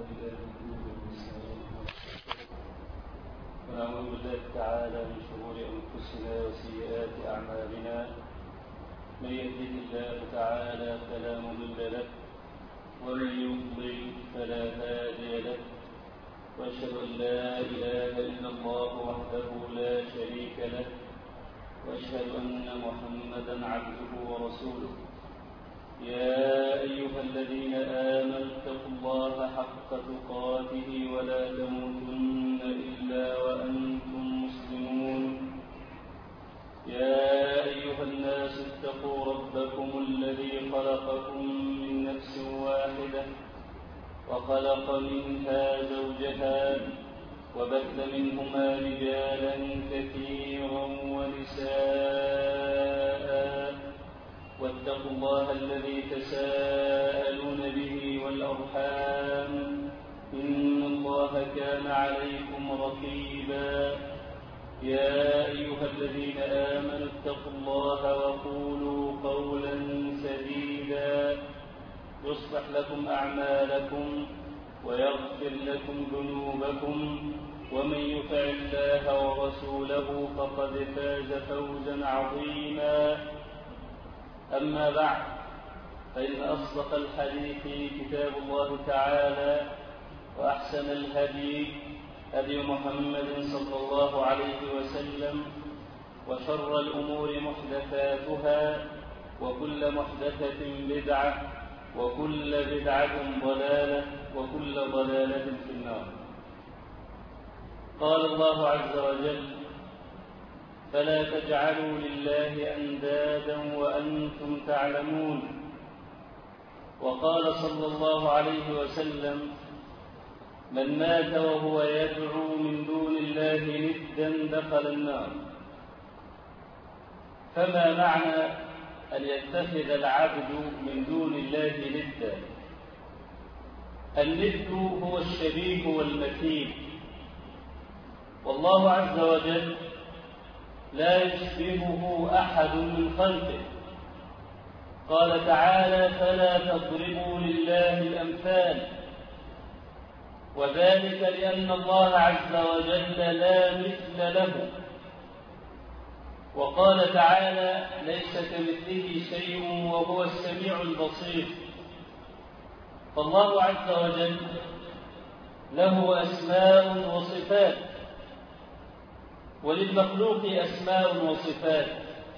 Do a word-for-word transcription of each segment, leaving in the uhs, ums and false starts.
ونعوذ بالله تعالى من شرور أنفسنا وسيئات أعمالنا. من يهده الله تعالى فلا مضل له ومن يضلل فلا هادي له، وأشهد أن لا إله إلا الله وحده لا شريك له، وأشهد أن محمدا عبده ورسوله. يا أيها الذين آمنوا اتقوا الله حق تقاته ولا تموتن إلا وأنتم مسلمون. يا أيها الناس اتقوا ربكم الذي خلقكم من نفس واحدة وخلق منها زوجها وبث منهما رجالا كثيرا ونساء، واتقوا الله الذي تساءلون به والأرحام إن الله كان عليكم رقيبا. يا أيها الذين آمنوا اتقوا الله وقولوا قولا سديدا يصلح لكم أعمالكم ويغفر لكم ذنوبكم، ومن يطع الله ورسوله فقد فاز فوزا عظيما. أما بعد، فإن أصدق الحديث كتاب الله تعالى، وأحسن الهدي هدي محمد صلى الله عليه وسلم، وشر الأمور محدثاتها، وكل محدثة بدعة، وكل بدعة ضلالة، وكل ضلالة في النار. قال الله عز وجل: فلا تجعلوا لله أندادا وأنتم تعلمون. وقال صلى الله عليه وسلم: من مات وهو يدعو من دون الله ندا دخل النار. فما معنى أن يتخذ العبد من دون الله ندا؟ الند هو الشبيه والمثيل، والله عز وجل لا يشبهه أحد من خلقه. قال تعالى: فلا تضربوا لله الأمثال، وذلك لأن الله عز وجل لا مثل له. وقال تعالى: ليس كمثله شيء وهو السميع البصير. فالله عز وجل له أسماء وصفات، وللمخلوق أسماء وصفات.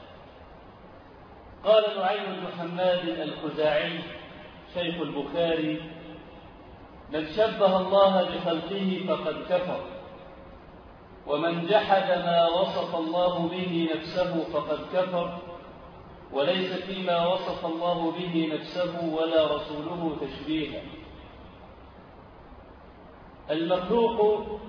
قال نعيم بن حماد الخزاعي شيخ البخاري: من شبه الله بخلقه فقد كفر، ومن جحد ما وصف الله به نفسه فقد كفر، وليس فيما وصف الله به نفسه ولا رسوله تشبيها. المخلوق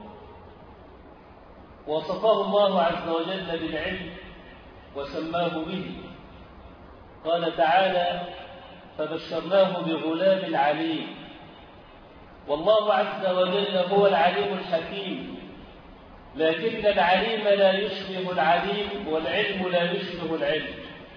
وصفه الله عز وجل بالعلم وسماه به. قال تعالى: فبشرناه بغلام عليم. والله عز وجل هو العليم الحكيم، لكن العليم لا يشبه العليم، والعلم لا يشبه العلم.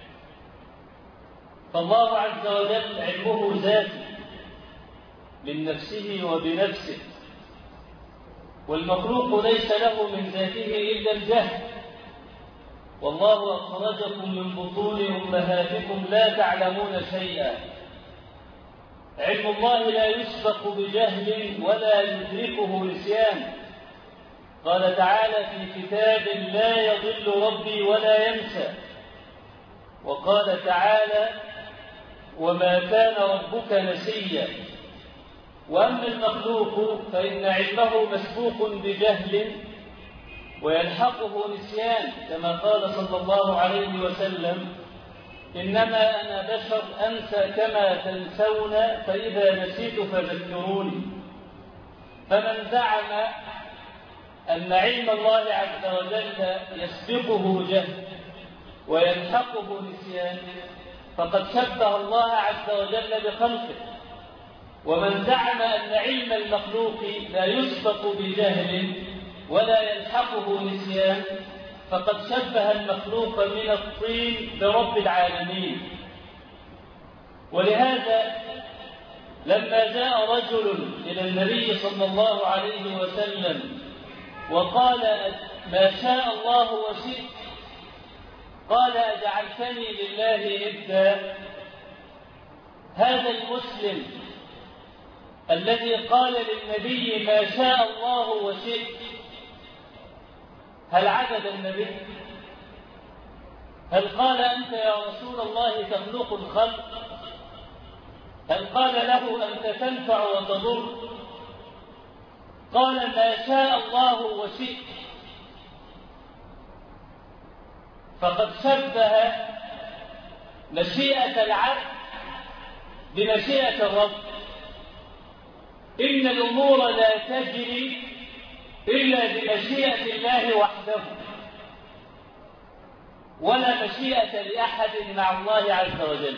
فالله عز وجل علمه ذاتي من نفسه وبنفسه، والمخلوق ليس له من ذاته إلا الجهل. والله أخرجكم من بطون أمهاتكم لا تعلمون شيئا. علم الله لا يسبق بجهل ولا يدركه نسيان. قال تعالى في كتاب: لا يضل ربي ولا ينسى. وقال تعالى: وما كان ربك نسيا. وأما المخلوق فإن علمه مسبوق بجهل ويلحقه نسيان، كما قال صلى الله عليه وسلم: إنما أنا بشر أنسى كما تنسون، فإذا نسيت فذكروني. فمن زعم أن علم الله عز وجل يسبقه جهل ويلحقه نسيان فقد شبه الله عز وجل بخلقه. ومن زعم أن علم المخلوق لا يسبق بجهل ولا يلحقه نسيان فقد شبه المخلوق من الطين برب العالمين. ولهذا لما جاء رجل إلى النبي صلى الله عليه وسلم وقال ما شاء الله وشئت، قال أجعلتني لله ندا؟ هذا المسلم الذي قال للنبي ما شاء الله وشئت، هل عبد النبي؟ هل قال أنت يا رسول الله تخلق الخلق؟ هل قال له أنت تنفع وتضر؟ قال ما شاء الله وشئت. فقد شبه مشيئة العبد بمشيئة الرب. إن الأمور لا تجري إلا بمشيئة الله وحده، ولا مشيئة لأحد مع الله عز وجل.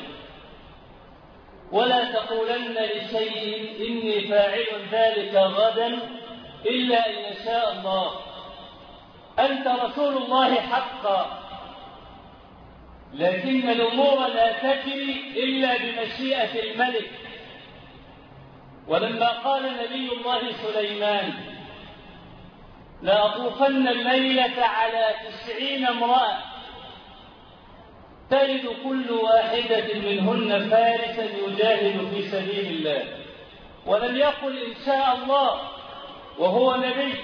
ولا تقولن لشيء إني فاعل ذلك غدا إلا أن يشاء الله. أنت رسول الله حقا، لكن الأمور لا تجري إلا بمشيئة الملك. ولما قال نبي الله سليمان لأطوفن الليلة على تسعين امرأة تجد كل واحدة منهن فارسا يجاهد في سبيل الله، ولم يقل إن شاء الله وهو نبي،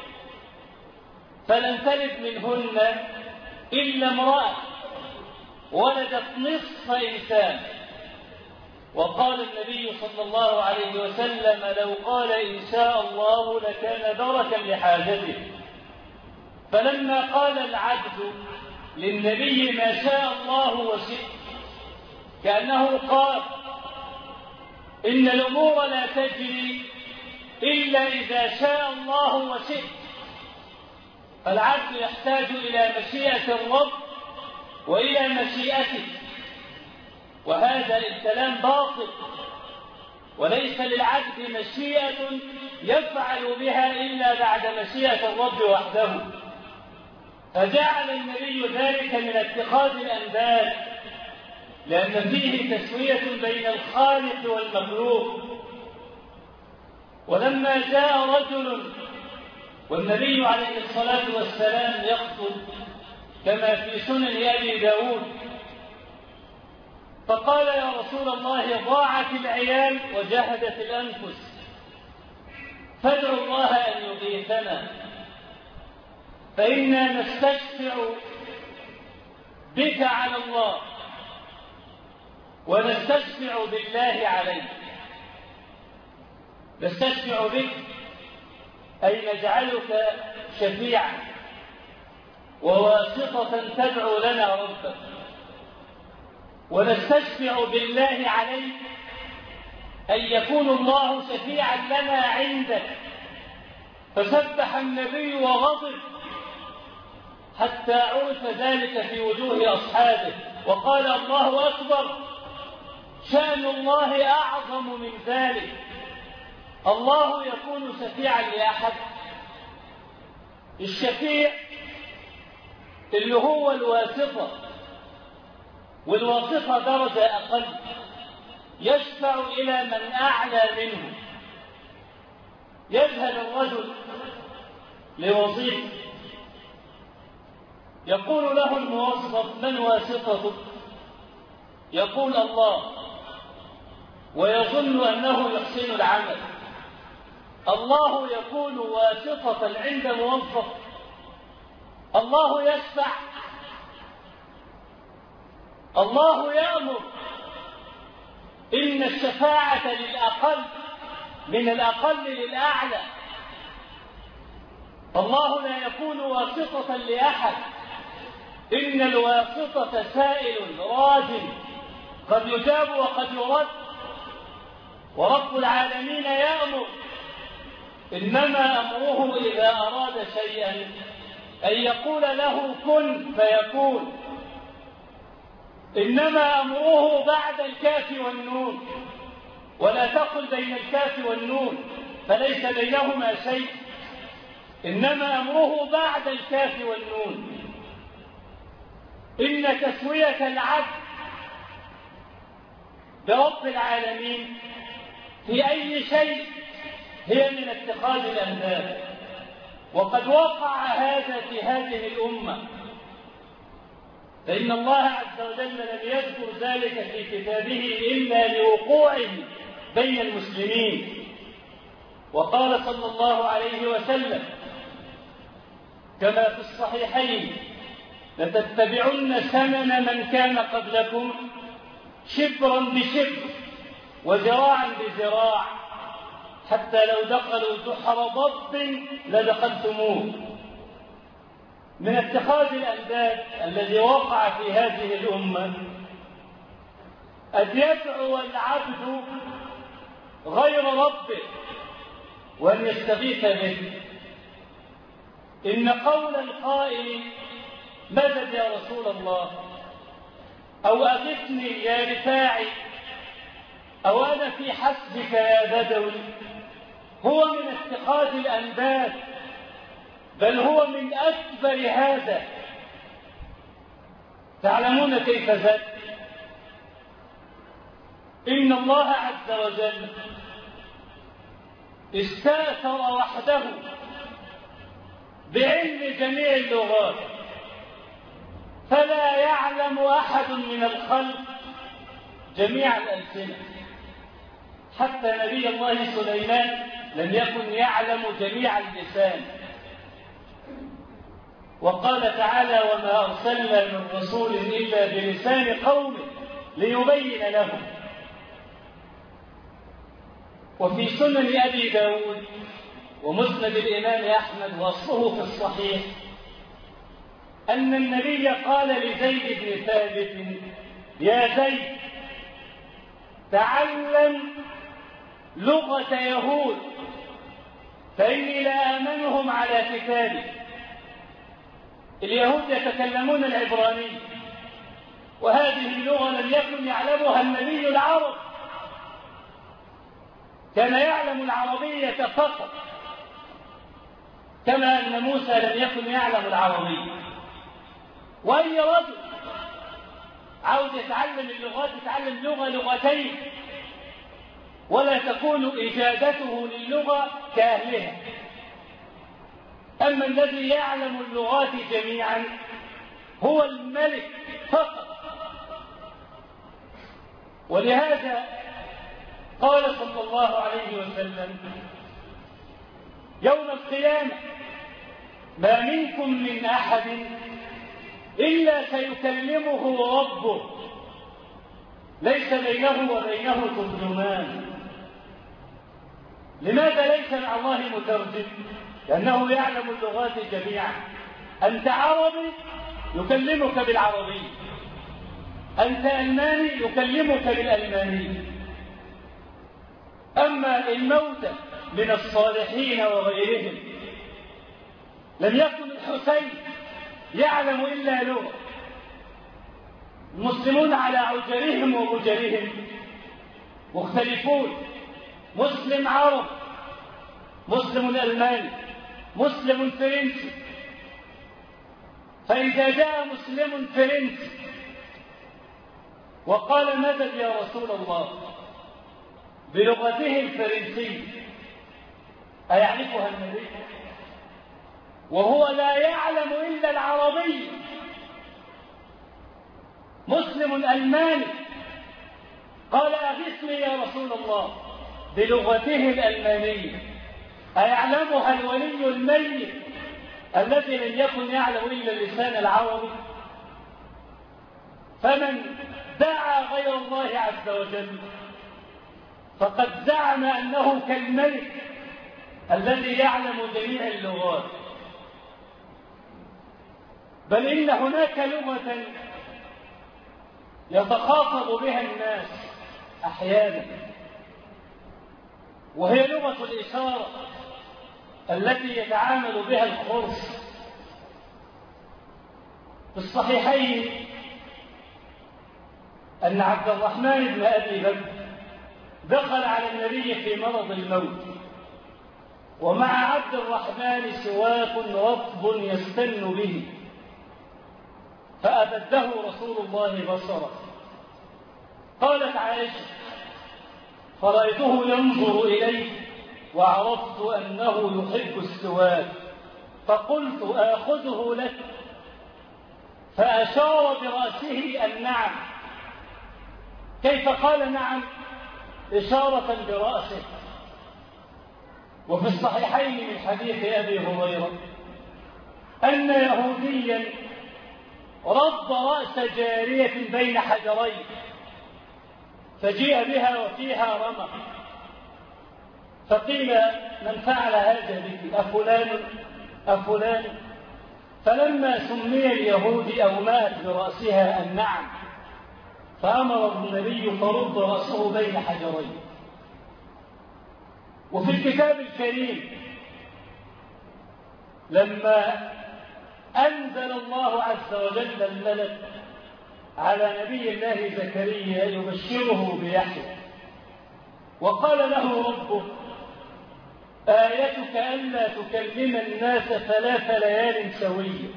فلم تلد منهن إلا امرأة ولدت نصف إنسان. وقال النبي صلى الله عليه وسلم لو قال إن شاء الله لكان دركا لحاجته. فلما قال العبد للنبي ما شاء الله وشئت، كأنه قال إن الأمور لا تجري إلا إذا شاء الله وشئت. فالعبد يحتاج إلى مشيئة الرب وإلى مشيئته، وهذا الكلام باطل، وليس للعبد مشيئة يفعل بها إلا بعد مشيئة الرب وحده. فجعل النبي ذلك من اتخاذ الأنداد، لأن فيه تسوية بين الخالق والمخلوق. ولما جاء رجل والنبي عليه الصلاة والسلام يخطب كما في سنن أبي داود، فقال يا رسول الله ضاعت العيال وجهدت الأنفس، فادعوا الله أن يغيثنا، فإنا نستشفع بك على الله ونستشفع بالله عليك. نستشفع بك أي نجعلك شفيعا وواسطة تدعو لنا ربك، ونستشفع بالله عليك أن يكون الله شفيعا لنا عندك. فسبح النبي وغضب حتى عرف ذلك في وجوه أصحابه، وقال الله أكبر، شأن الله أعظم من ذلك. الله يكون شفيعا لأحد؟ الشفيع اللي هو الواسطة، والواسطة درجة أقل، يشفع إلى من أعلى منه. يذهب الرجل لوظيفة، يقول له الموظف من واسطتك؟ يقول الله، ويظن أنه يحسن العمل. الله يكون واسطة عند موظف؟ الله يشفع؟ الله يأمر. إن الشفاعة للأقل من الأقل للأعلى. الله لا يكون واسطة لأحد. إن الواسطة سائل راج قد يجاب وقد يرد، ورب العالمين يأمر. إنما أمره إذا أراد شيئا أن يقول له كن فيكون. إنما أمره بعد الكاف والنون، ولا تقل بين الكاف والنون فليس بينهما شيء. إنما أمره بعد الكاف والنون. إن تسوية العبد برب العالمين في أي شيء هي من اتخاذ الأنداد، وقد وقع هذا في هذه الأمة، فإن الله عز وجل لم يذكر ذلك في كتابه إلا لوقوعه بين المسلمين. وقال صلى الله عليه وسلم كما في الصحيحين: لتتبعن سنن من كان قبلكم شبرا بشبر وذراعا بذراع حتى لو دخلوا جحر ضب لدخلتموه. من اتخاذ الأنداد الذي وقع في هذه الأمة أن يدعو العبد غير ربه وأن يستغيث به. إن قول القائل مدد يا رسول الله، أو أغثني يا رفاعي، أو أنا في حسبك يا بدوي، هو من اتخاذ الأنداد، بل هو من أكبر هذا. تعلمون كيف ذلك؟ إن الله عز وجل استأثر وحده بعلم جميع اللغات، فلا يعلم أحد من الخلق جميع الألسنة. حتى نبي الله سليمان لم يكن يعلم جميع اللسان. وقال تعالى: وما أرسلنا من رسول إلا بلسان قومه ليبين لهم. وفي سنن أبي داود ومسند الإمام أحمد وأصله في الصحيح أن النبي قال لزيد بن ثابت: يا زيد، تعلم لغة يهود فإني لا آمنهم على كتابي. اليهود يتكلمون العبرانية، وهذه اللغة لم يكن يعلمها النبي العرب، كان يعلم العربية فقط، كما أن موسى لم يكن يعلم العربية. وأي رجل عاوز يتعلم اللغات يتعلم لغة لغتين، ولا تكون إجادته للغة كأهلها. أما الذي يعلم اللغات جميعا هو الملك فقط. ولهذا قال صلى الله عليه وسلم: يوم القيامة ما منكم من أحد إلا سيكلمه ربه ليس بينه وبينه ترجمان. لماذا ليس مع الله مترجم؟ لأنه يعلم اللغات جميعا. أنت عربي يكلمك بالعربي، أنت ألماني يكلمك بالألماني. أما الموتى من الصالحين وغيرهم لم يكن الحسين يعلم إلا لغة. المسلمون على عجرهم ومجرهم مختلفون، مسلم عرب، مسلم ألماني، مسلم فرنسي. فإذا جاء مسلم فرنسي وقال: مدد يا رسول الله، بلغته الفرنسية، أيعرفها النبي؟ وهو لا يعلم إلا العربية. مسلم ألماني قال: أغثني يا رسول الله، بلغته الألمانية، أيعلمها الولي الميت الذي لم يكن يعلم إلا اللسان العربي؟ فمن دعا غير الله عز وجل فقد زعم أنه كالملك الذي يعلم جميع اللغات. بل إن هناك لغة يتخاطب بها الناس أحيانا، وهي لغة الإشارة التي يتعامل بها الخرس. في الصحيحين أن عبد الرحمن بن أبي بكر دخل على النبي في مرض الموت، ومع عبد الرحمن سواك رطب يستن به، فأبده رسول الله بصره. قالت عائشة: فرأيته ينظر إليه وعرفت أنه يحب السواك، فقلت آخذه لك، فأشار برأسه النعم. كيف قال نعم؟ إشارة برأسه. وفي الصحيحين من حديث أبي هريرة أن يهوديا رد رأس جارية بين حجرين، فجيء بها وفيها رمق، فقيل من فعل هذا بك؟ أفلان أفلان؟ فلما سمي اليهودي أو مات برأسها النعم، فأمر النبي فرد رأسه بين حجرين. وفي الكتاب الكريم لما أنزل الله عز وجل الملك على نبي الله زكريا يبشره بيحيى، وقال له ربه آيتك ألا تكلم الناس ثلاث ليال سوية،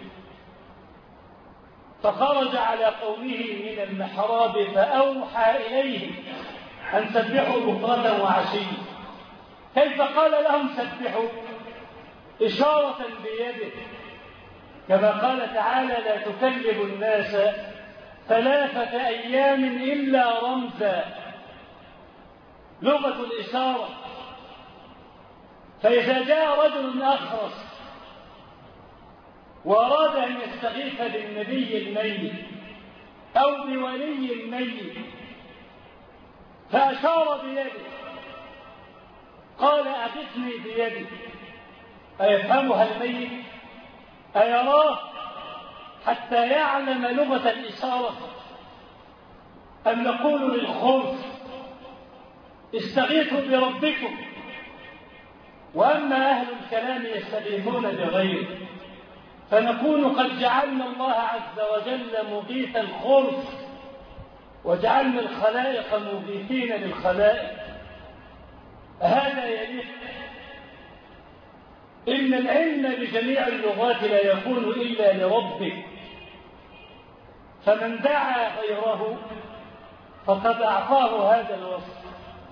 فخرج على قومه من المحراب فأوحى إليهم أن سبحوا بكرة وعشيا. كيف قال لهم سبحوا؟ إشارة بيده، كما قال تعالى لا تكلم الناس ثلاثة أيام إلا رمزا، لغة الإشارة. فإذا جاء رجل أخرس وأراد أن يستغيث بالنبي الميت أو بولي الميت فأشار بيده قال أغثني بيدك، أيفهمها الميت؟ أيراه حتى يعلم لغة الإشارة؟ أم نقول للخوف استغيثوا بربكم؟ وأما أهل الكلام يستغيثون بغيره، فنكون قد جعلنا الله عز وجل مغيث الخوف، وجعلنا الخلائق مغيثين للخلائق. هذا يليق. إن العلم بجميع اللغات لا يكون إلا لربك، فمن دعا غيره فقد أعطاه هذا الوصف.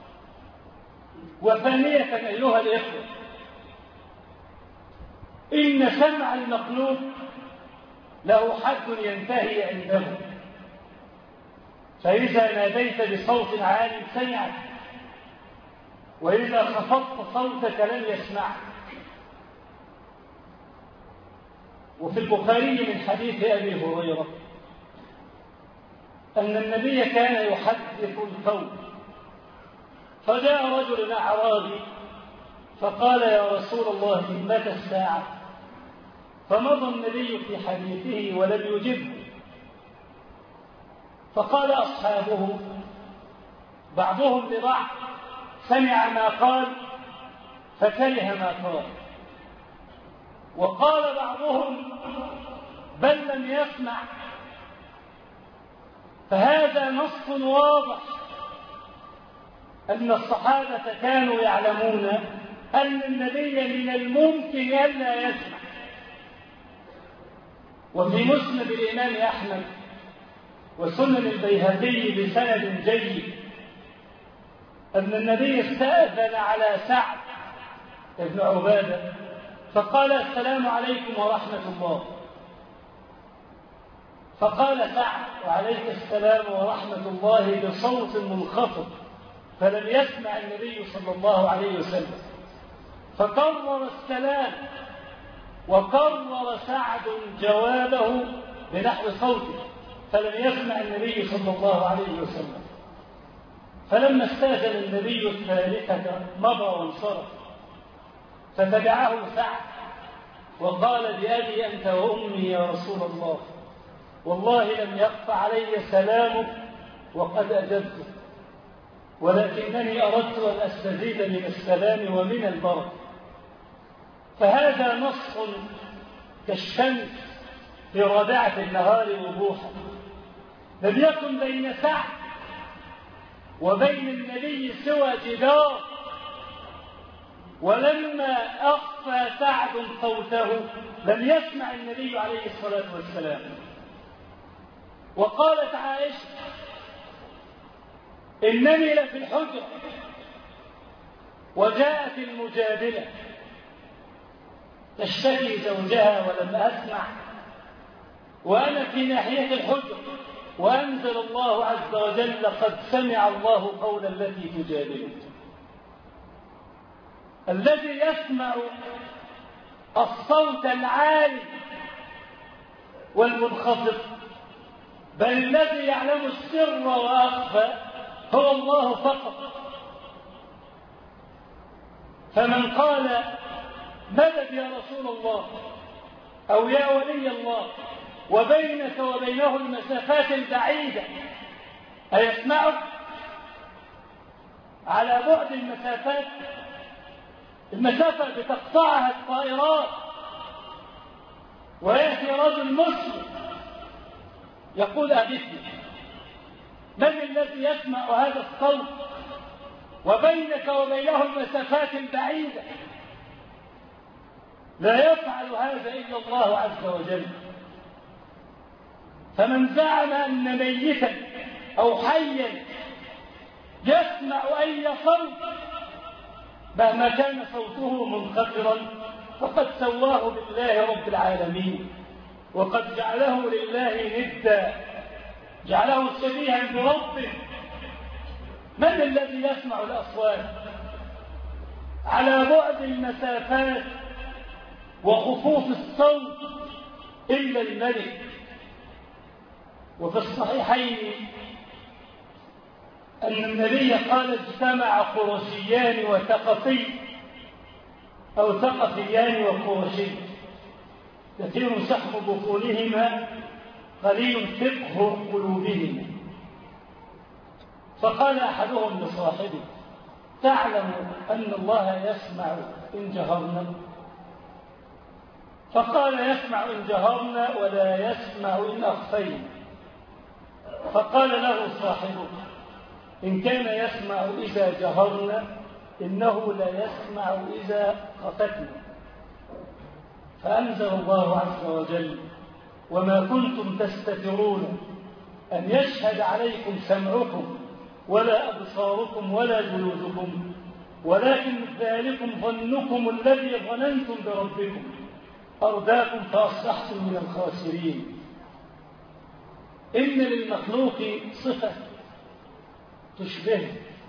وثانية أيها الإخوة، إن سمع المخلوق له حد ينتهي عنده، فإذا ناديت بصوت عال سمعك، وإذا خفضت صوتك لم يسمعك. وفي البخاري من حديث أبي هريرة أن النبي كان يحدث القوم، فجاء رجل أعرابي فقال يا رسول الله متى الساعة؟ فمضى النبي في حديثه ولم يجبه، فقال أصحابه بعضهم لبعض سمع ما قال فكره ما قال، وقال بعضهم بل لم يسمع. فهذا نص واضح أن الصحابة كانوا يعلمون أن النبي من الممكن ألا يسمع. وفي مسند الإمام أحمد وسنن البيهقي بسند جيد أن النبي استأذن على سعد بن عبادة فقال السلام عليكم ورحمة الله، فقال سعد وعليك السلام ورحمة الله بصوت منخفض، فلم يسمع النبي صلى الله عليه وسلم، فكرر السلام وكرر سعد جوابه بنحو صوته، فلم يسمع النبي صلى الله عليه وسلم. فلما استأذن النبي الثالثة مضى وانصرف، فتبعه سعد وقال بأبي أنت وأمي يا رسول الله، والله لم يخف علي سلامك وقد أجبتك، ولكنني أردت أن أستزيد من السلام ومن البركة. فهذا نص كالشمس في رابعة النهار وضوحا. لم يكن بين سعد وبين النبي سوى جدار، ولما أخفى سعد صوته لم يسمع النبي عليه الصلاة والسلام. وقالت عائشة إنني لفي الحجرة وجاءت المجادلة تشتكي زوجها ولم أسمع وأنا في ناحية الحجر، وأنزل الله عز وجل قد سمع الله قول التي تجادلك. الذي يسمع الصوت العالي والمنخفض بل الذي يعلم السر وأخفى هو الله فقط. فمن قال مدد يا رسول الله أو يا ولي الله وبينك وبينه المسافات البعيدة أيسمعك؟ على بعد المسافات، المسافة بتقطعها الطائرات، ويأتي رجل مسلم يقول أغثني. من الذي يسمع هذا الصوت وبينك وبينه المسافات البعيدة؟ لا يفعل هذا إلا الله عز وجل. فمن زعم أن ميتا أو حيا يسمع أي صوت مهما كان صوته منخفضا فقد سواه بالله رب العالمين، وقد جعله لله ندا، جعله شبيها بربه. من الذي يسمع الأصوات على بعد المسافات وخفوف الصوت إلا الملك؟ وفي الصحيحين أن النبي قال اجتمع قرشيان وثقفي أو ثقفيان وقرشي كثير شحم بطونهما قليل فقه قلوبهما. فقال أحدهم لصاحبه تعلم أن الله يسمع إن جهرنا؟ فقال يسمع إن جهرنا ولا يسمع إن أخفينا. فقال له صاحبه إن كان يسمع إذا جهرنا إنه لا يسمع إذا خفتنا. فأنزل الله عز وجل وما كنتم تستترون أن يشهد عليكم سمعكم ولا أبصاركم ولا جلودكم ولكن ذلكم ظنكم الذي ظننتم بربكم أرداكم فأصبحتم من الخاسرين. إن للمخلوق صفة تشبهه،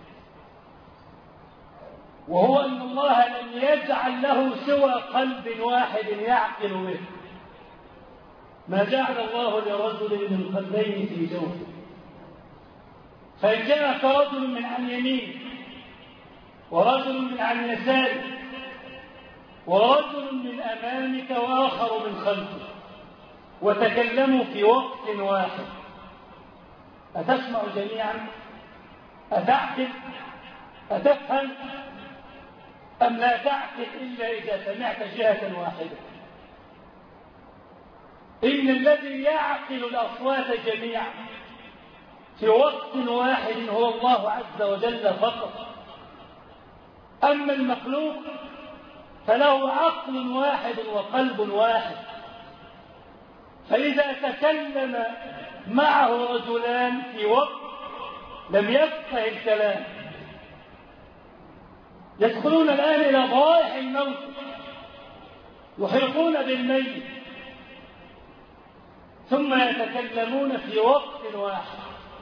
وهو أن الله لم يجعل له سوى قلب واحد يعقل به. ما جعل الله لرجل من قلبين في جوفه، فإن جاءك رجل من عن يمين ورجل من عن يسارك ورجل من أمامك وآخر من خلفك وتكلموا في وقت واحد أتسمع جميعا؟ أتعقل؟ أتفهم؟ أم لا تعقل إلا إذا سمعت جهة واحدة؟ إن الذي يعقل الأصوات جميعا في وقت واحد هو الله عز وجل فقط. أما المخلوق فله عقل واحد وقلب واحد، فإذا تكلم معه رجلان في وقت لم يفقه الكلام. يدخلون الآن إلى ضوائح الموت يحيطون بالميت ثم يتكلمون في وقت واحد.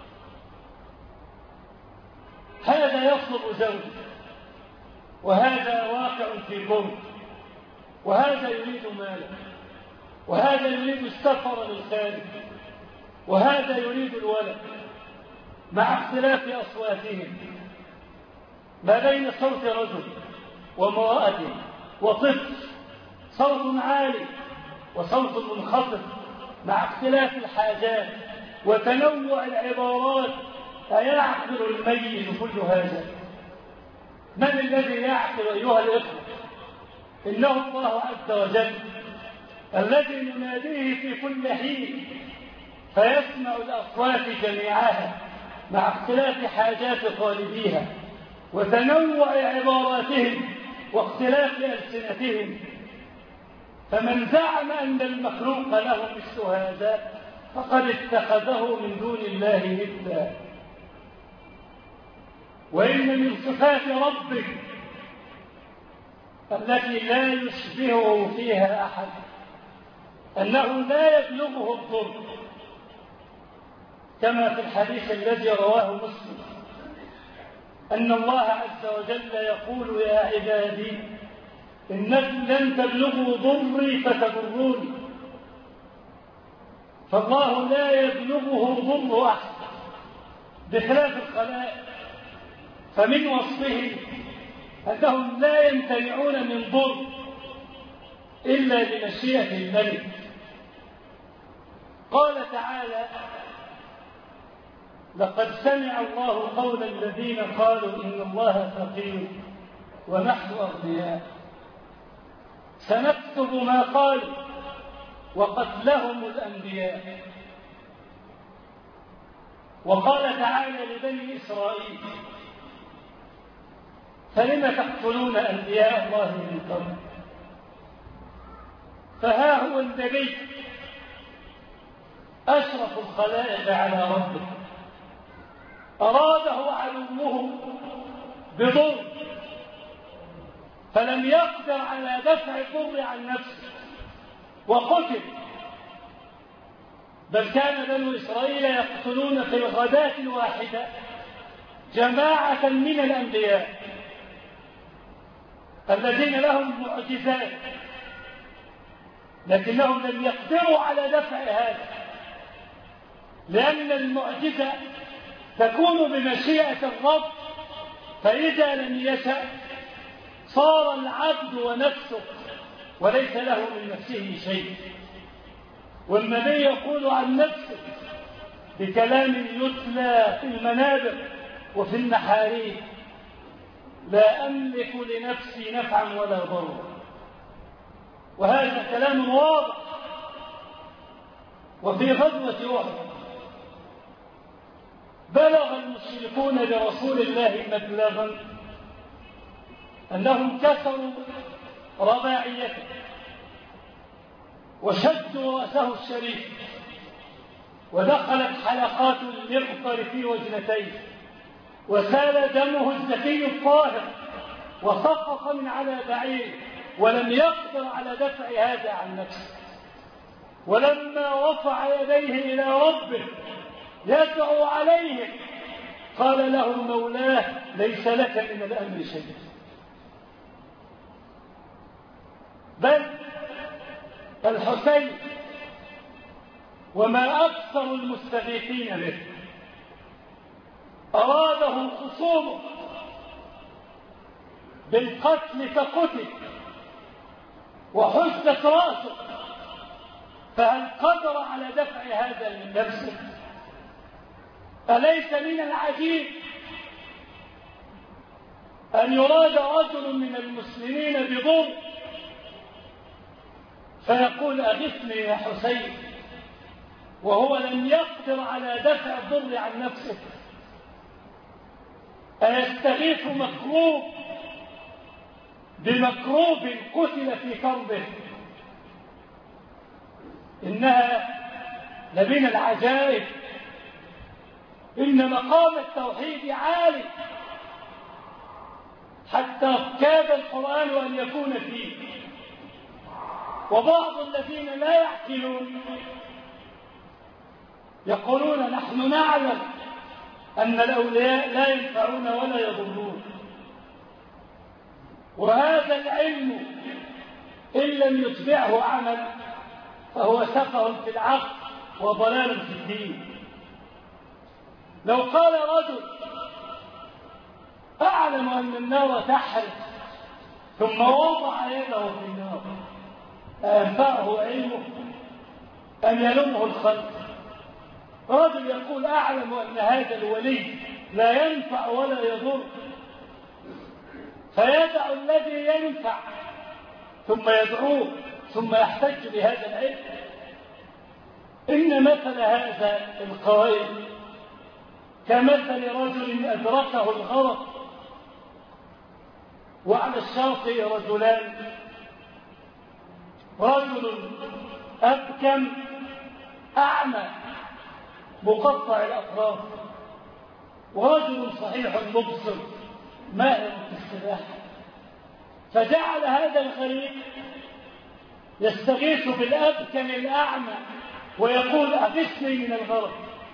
هذا يطلب زوجه وهذا واقع في برد وهذا يريد مالا وهذا يريد السفر للخارج وهذا يريد الولد، مع اختلاف أصواتهم ما بين صوت رجل وامرأة وطفل، صوت عالي وصوت منخفض مع اختلاف الحاجات وتنوع العبارات. أيعقل الميت كل هذا؟ من الذي يعقل أيها الإخوة؟ إنه الله عز وجل الذي نناديه في كل حين فيسمع الأصوات جميعها مع اختلاف حاجات طالبيها وتنوع عباراتهم واختلاف ألسنتهم. فمن زعم أن المخلوق له مثل هذا فقد اتخذه من دون الله ندا. وإن من صفات ربك التي لا يشبهه فيها أحد، أنه لا يبلغه الضر، كما في الحديث الذي رواه مسلم أن الله عز وجل يقول: يا عبادي إنكم لن تبلغوا ضري فتضروني. فالله لا يبلغه ضر أحد بخلاف الخلائق، فمن وصفه أنهم لا يمتنعون من ضر إلا بمشيئة الملك. قال تعالى: لقد سمع الله قول الذين قالوا إن الله فقير ونحن أغنياء سنكتب ما قالوا وقتلهم الأنبياء. وقال تعالى لبني إسرائيل: فلم تقتلون أنبياء الله من قبل؟ فها هو النبي أشرف الخلائق على ربه أراده عدوه بضر فلم يقدر على دفع الضر عن نفسه وقتل، بل كان بنو إسرائيل يقتلون في الغداة الواحدة جماعة من الأنبياء الذين لهم معجزات، لكنهم لم يقدروا على دفع هذا، لأن المعجزة تكون بمشيئة الرب، فإذا لم يشأ صار العبد ونفسه وليس له من نفسه شيء. والنبي يقول عن نفسه بكلام يتلى في المنابر وفي المحاريب: لا أملك لنفسي نفعا ولا ضرا. وهذا كلام واضح. وفي غزوة أحد بلغ المشركون برسول الله مبلغا أنهم كسروا رباعيته وشدوا رأسه الشريف ودخلت حلقات المغفر في وجنتيه وسال دمه الزكي الطاهر وسقط من على بعيره، ولم يقدر على دفع هذا عن نفسه. ولما رفع يديه إلى ربه يدعو عليه قال له مولاه: ليس لك من الأمر شيء. بل الحسين وما أكثر المستغيثين به أراده خصومه بالقتل فقتل وحزت رأسه، فهل قدر على دفع هذا من نفسه؟ أليس من العجيب أن يراد رجل من المسلمين بضر فيقول: أغثني يا حسين، وهو لم يقدر على دفع الضر عن نفسه؟ أيستغيث مكروب بمكروب قتل في كربه؟ إنها لمن العجائب. إن مقام التوحيد عالي حتى كاد القرآن أن يكون فيه، وبعض الذين لا يعقلون يقولون: نحن نعلم أن الأولياء لا ينفعون ولا يضرون، وهذا العلم إن لم يتبعه عمل فهو سفه في العقل وضلال في الدين. لو قال رجل: أعلم أن النار تحرق، ثم وضع يده في النار، أنفعه علمه أم يلومه الخلق؟ رجل يقول: أعلم أن هذا الولي لا ينفع ولا يضر، فيدع الذي ينفع ثم يدعوه ثم يحتج بهذا العلم. إن مثل هذا القائل كمثل رجل أدركه الغرق وعلى الشاطئ رجلان: رجل أبكم أعمى مقطع الأطراف، ورجل صحيح مبصر ماهر في السباحة. فجعل هذا الغريب يستغيث بالأبكم الأعمى ويقول أغثني من الغرق.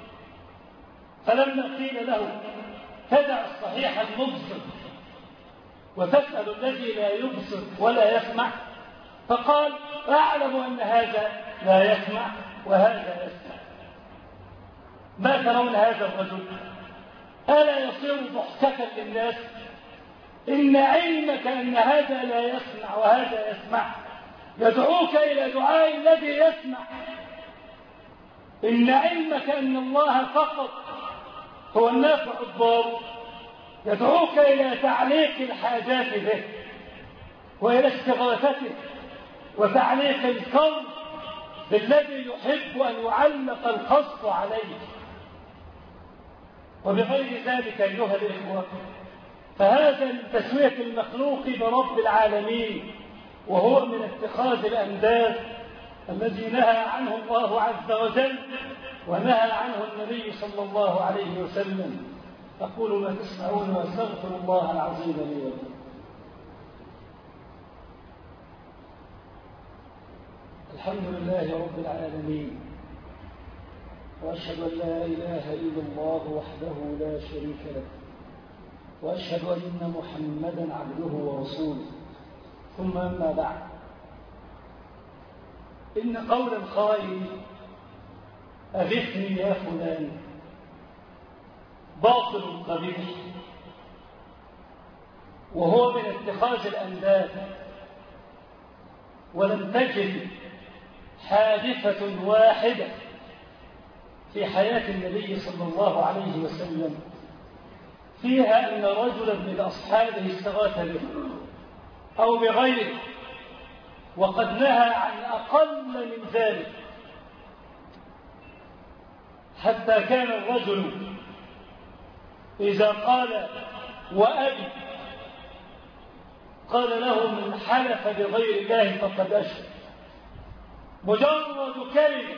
فلما قيل له تدع الصحيح المبصر وتسأل الذي لا يبصر ولا يسمع، فقال أعلم أن هذا لا يسمع وهذا يسمع. ما ترون هذا الرجل؟ ألا يصير ضحكة للناس؟ إن علمك أن هذا لا يسمع وهذا يسمع يدعوك إلى دعاء الذي يسمع. إن علمك أن الله فقط هو النافع الضار يدعوك إلى تعليق الحاجات به وإلى استغاثته وتعليق الكون بالذي يحب أن يعلق الخص عليه. وبغير ذلك أيها الإخوة فهذا من تسوية المخلوق برب العالمين، وهو من اتخاذ الأنداد الذي نهى عنه الله عز وجل ونهى عنه النبي صلى الله عليه وسلم. أقول ما تسمعون وأستغفر الله العظيم لي ولكم. الحمد لله رب العالمين، وأشهد أن لا إله إلا الله وحده لا شريك له، وأشهد أن محمدا عبده ورسوله. ثم أما بعد، إن قول القائل أغثني يا فلان باطل قبيح، وهو من اتخاذ الأنداد. ولم تجد حادثة واحدة في حياة النبي صلى الله عليه وسلم فيها أن رجلا من أصحابه استغاث به أو بغيره، وقد نهى عن أقل من ذلك. حتى كان الرجل إذا قال وأبي قال له من حلف بغير الله فقد أشرك. مجرد كلمة،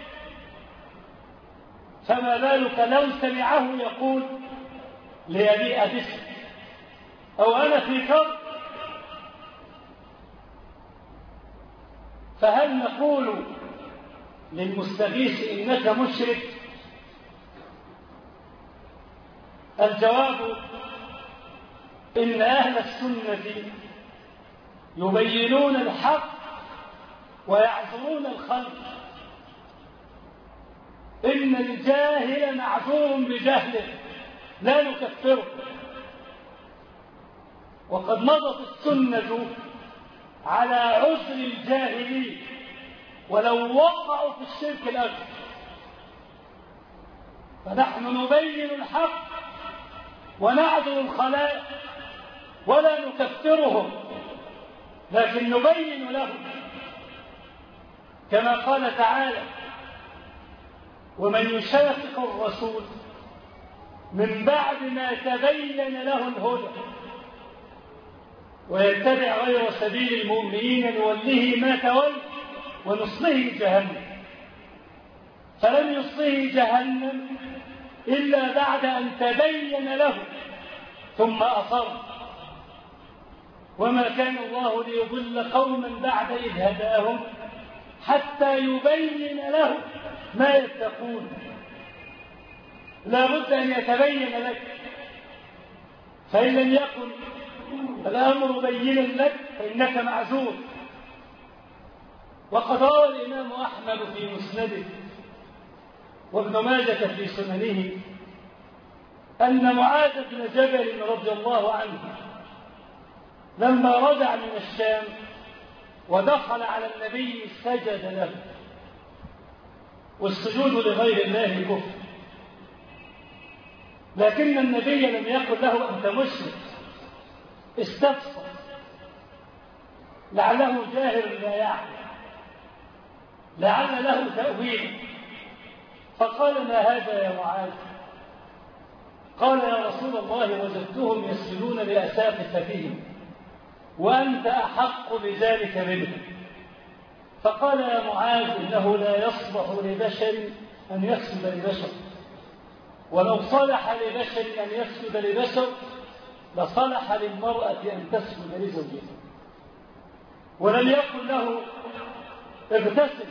فما بالك لو سمعه يقول لأبي أبسك أو أنا في كرب. فهل نقول للمستغيث إنك مشرك؟ الجواب إن أهل السنة يبينون الحق ويعذرون الخلق. إن الجاهل معذور بجهله لا نكفره، وقد مضت السنة على عذر الجاهلين ولو وقعوا في الشرك الأكبر. فنحن نبين الحق ونعذر الخلائق ولا نكفرهم، لكن نبين لهم كما قال تعالى ومن يشاقق الرسول من بعد ما تبين له الهدى ويتبع غير سبيل المؤمنين نوله ما تولى ونصله جهنم. فلم يصله جهنم إلا بعد أن تبين له ثم أصر. وما كان الله ليضل قوما بعد إذ هداهم حتى يبين لهم ما يتقون. لا بد أن يتبين لك، فإن لم يكن الأمر بينا لك فإنك معذور. وقد روى الإمام أحمد في مسنده وابن ماجة في سننه أن معاذ بن جبل رضي الله عنه لما رجع من الشام ودخل على النبي سجد له، والسجود لغير الله كفر، لكن النبي لم يقل له أنت مشرك، استفسر لعله جاهل لا يعلم، لعل له تأويل، فقال ما هذا يا معاذ؟ قال يا رسول الله وجدتهم يسجدون لأساقفتهم وأنت أحق بذلك منهم. فقال يا معاذ إنه لا يصلح لبشر أن يسجد لبشر، ولو صلح لبشر أن يسجد لبشر لصلح للمرأة أن تسجد لزوجها. ولم يقل له اغتسل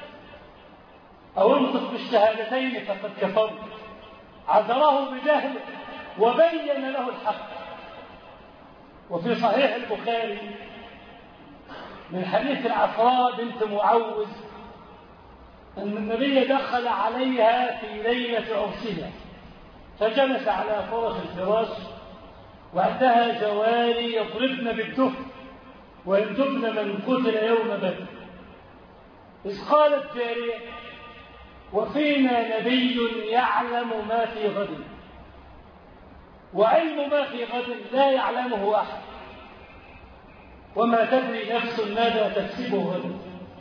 أو انطق بالشهادتين فقد كفرت، عذره بجهله وبين له الحق. وفي صحيح البخاري من حديث العفراء بنت معوذ أن النبي دخل عليها في ليلة عرسها فجلس على فرش الفراش وعندها جواري يضربن بالدف ويندبن من قتل يوم بدر، إذ قالت جارية وفينا نبي يعلم ما في غد، وعلم ما في غد لا يعلمه أحد، وما تدري نفس ماذا تكسبه غدا.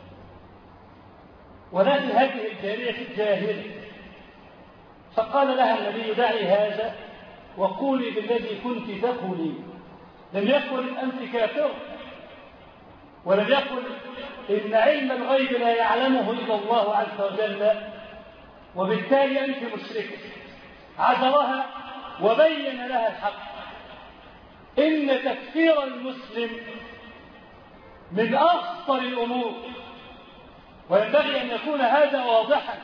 ولكن هذه الجارية جاهلة، فقال لها النبي دعي هذا وقولي بالذي كنت تقولي. لم يقل أنت كافر، ولم يقل إن علم الغيب لا يعلمه إلا الله عز وجل وبالتالي أنت مشركة. عذرها وبين لها الحق. إن تكفير المسلم من أخطر الأمور، وينبغي أن يكون هذا واضحا.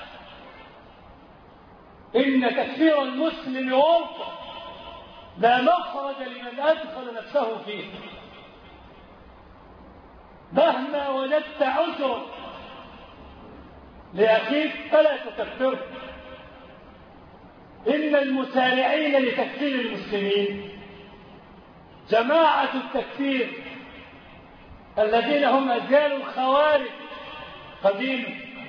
إن تكفير المسلم ورطة لا مخرج لمن أدخل نفسه فيه. مهما وجدت عذرا لأخيك فلا تكفره. إن المسارعين لتكفير المسلمين جماعة التكفير الذين هم أجيال الخوارج قديما.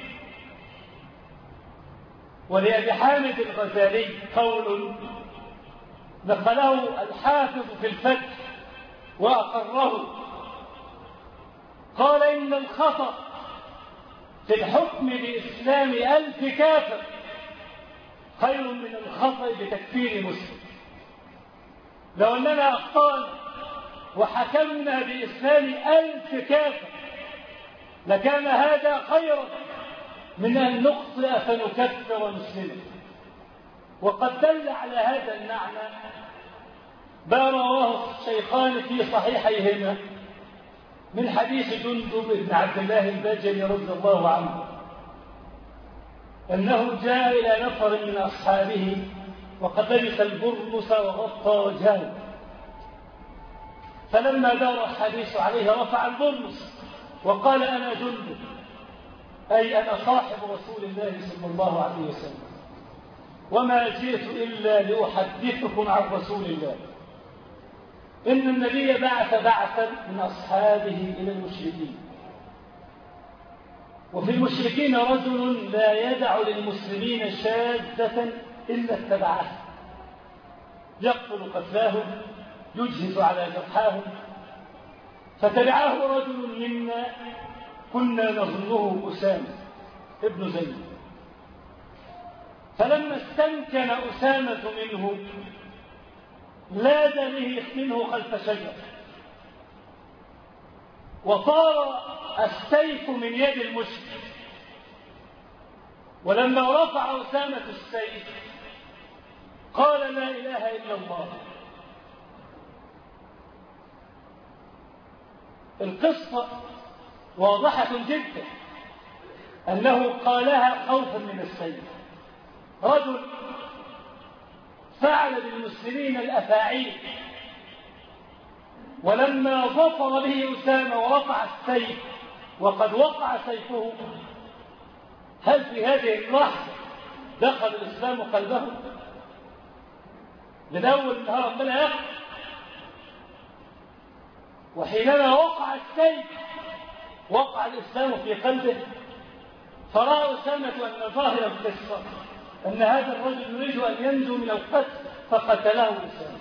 ولأبي حامد الغزالي قول نقله الحافظ في الفتح وأقره، قال إن الخطأ في الحكم بإسلام ألف كافر خير من الخطأ بتكفير مسلم. لو أننا أخطأنا وحكمنا بإسلام ألف كافر لكان هذا خيرا من أن نخطئ فنكفر مسلما. وقد دل على هذا المعنى ما رواه الشيخان في صحيحيهما من حديث جندب بن عبد الله البجلي رضي الله عنه أنه جاء إلى نفر من أصحابه وقد لبس البرنس وغطى وجهه، فلما دار الحديث عليه رفع البرنس وقال أنا جندب، أي أنا صاحب رسول الله صلى الله عليه وسلم، وما جئت إلا لأحدثكم عن رسول الله. إن النبي بعث بعثا من أصحابه إلى المشركين، وفي المشركين رجل لا يدع للمسلمين شاذة إلا اتبعها، يقتل قتلاهم يجهز على جرحاهم. فتبعه رجل منا كنا نظنه أسامة ابن زيد، فلما استمكن أسامة منه لاد به منه خلف شجر، وطار السيف من يد المشرك. ولما رفع أسامة السيف قال لا إله إلا الله. القصة واضحة جدا أنه قالها خوفا من السيف. رجل فعل بالمسلمين الأفاعيل، ولما ظفر به أسامة ورفع السيف وقد وقع سيفه، هل في هذه اللحظة دخل الإسلام قلبه؟ من أول النهار ربنا يقف. وحينما وقع السيف وقع الإسلام في قلبه، فرأى أسامة أن ظاهر القصة أن هذا الرجل يريد أن ينجو من القتل فقتله أسامة.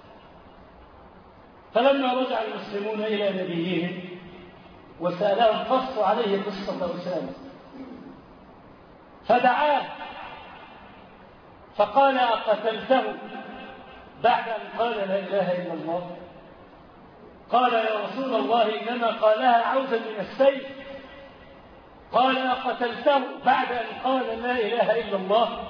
فلما رجع المسلمون إلى نبيهم وسألهم قصوا عليه قصة أسامة، فدعاه فقال أقتلته بعد أن قال لا إله إلا الله؟ قال يا رسول الله إنما قالها عوزا من السيف. قال أقتلته بعد أن قال لا إله إلا الله؟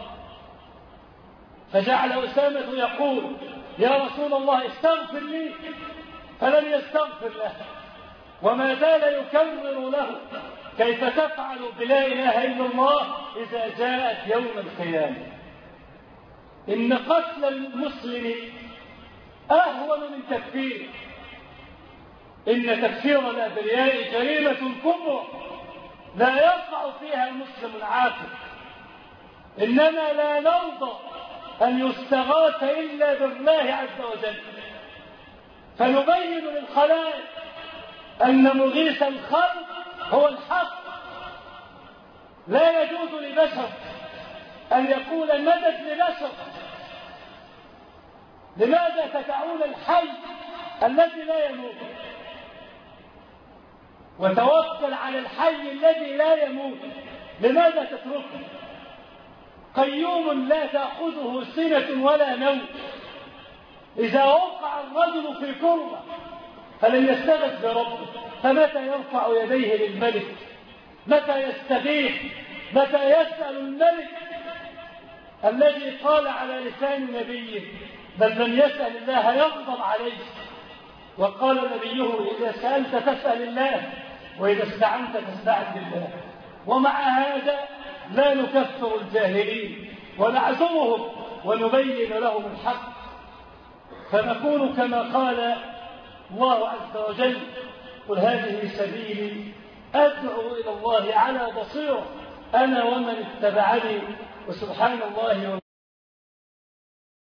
فجعل أسامة يقول يا رسول الله استغفر لي، فلم يستغفر له. وما زال يكرر له كيف تفعل بلا إله إلا الله إذا جاءت يوم القيامة. إن قتل المسلم أهون من تكفيره. إن تكفير الأبرياء جريمة كبرى لا يقع فيها المسلم العاقل. إننا لا نرضى أن يستغاث إلا بالله عز وجل، فنبين للخلائق أن مغيث الخلق هو الحق. لا يجوز لبشر أن يقول مدد لبشر. لماذا تدعون الحي الذي لا يموت وتوكل على الحي الذي لا يموت؟ لماذا تتركه؟ قيوم لا تأخذه سنة ولا نوم. إذا وقع الرجل في كربة فلن يستغث بربه، فمتى يرفع يديه للملك؟ متى يستغيث؟ متى يسأل الملك الذي قال على لسان نبيه بل من يسأل الله يغضب عليه؟ وقال نبيه إذا سألت فاسأل الله وإذا استعنت فاستعن بالله. ومع هذا لا نكفر الجاهلين ونعزمهم ونبين لهم الحق، فنكون كما قال الله عز وجل: قل هذه سبيلي أدعو إلى الله على بصيرة أنا ومن اتبعني وسبحان الله